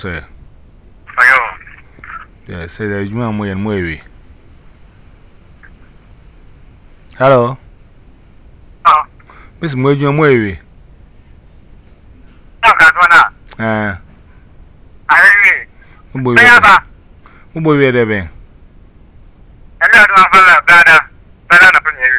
Say, Ayo. yeah, say that you are more and movie. Hello, Oh, Miss Mojo movie. no, Catwana. Ah, I Uboy, Mayaba. Uboy, there, Ben. And I don't have a brother,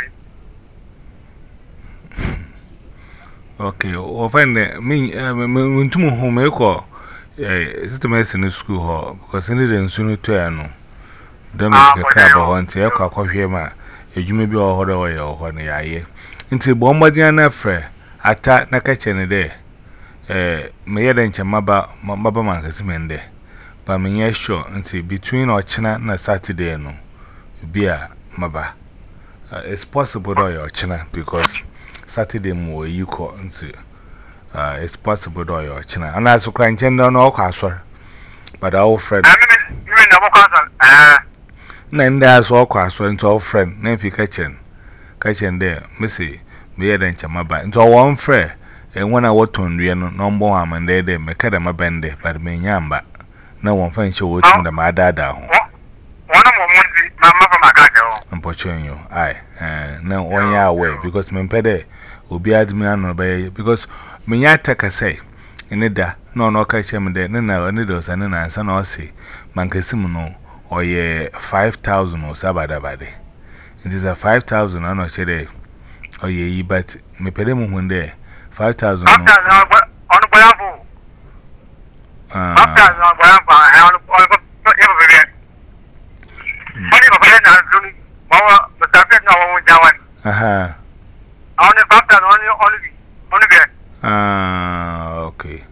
Okay, or find me, to whom I call system in the school hall because I didn't soon to know. Don't make a crab or one tea, a coffee, ma. You may be all hold away or one year. Into Bombadiana Fre, attack Nakachen a day. May then Chamaba, Mabba Mancasmende. But me, yes, sure, until between or China and Saturday, no. Beer, Maba. It's possible, or China, because Saturday more you call into. It's possible, or your China. And as a crying gender, no castle. But our friend, I mean, no cousin. none there's all castle into our friend, Nancy Kitchen there, Missy, beer than Chamaba, into one friend. And when I walked on Riano, no more, and they Macadama bende, but me yamba. No one finds you watching the mother down. One of my mother, my God. I'm portraying you. Aye, no 1 year away because me pede will be admin obey because me yataka say in it no catch him there, no, needles and then answer no see, Mancasimuno or ye 5,000 or sabadabade. It is a 5,000 on a shade or ye, but me pedemo when there 5,000 On the Boyabo. After on Boyabo, I want to ever Money for Fernand, the subject now with that one. Aha. Only Baptist, only there. Okay.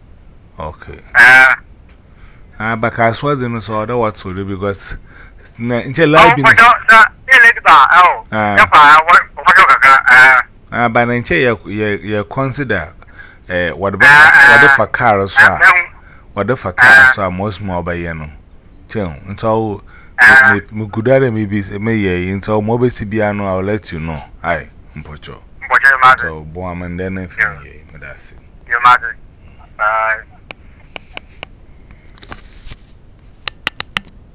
But I swear the news order what to do because until life in but until you consider what the cars are, what the cars are most more by Yano. Chill until Mugudare maybe until Mobile Cibiano, I'll let you know. Aye, Mpocho. So, Boam and then if you, that's it. Your mother.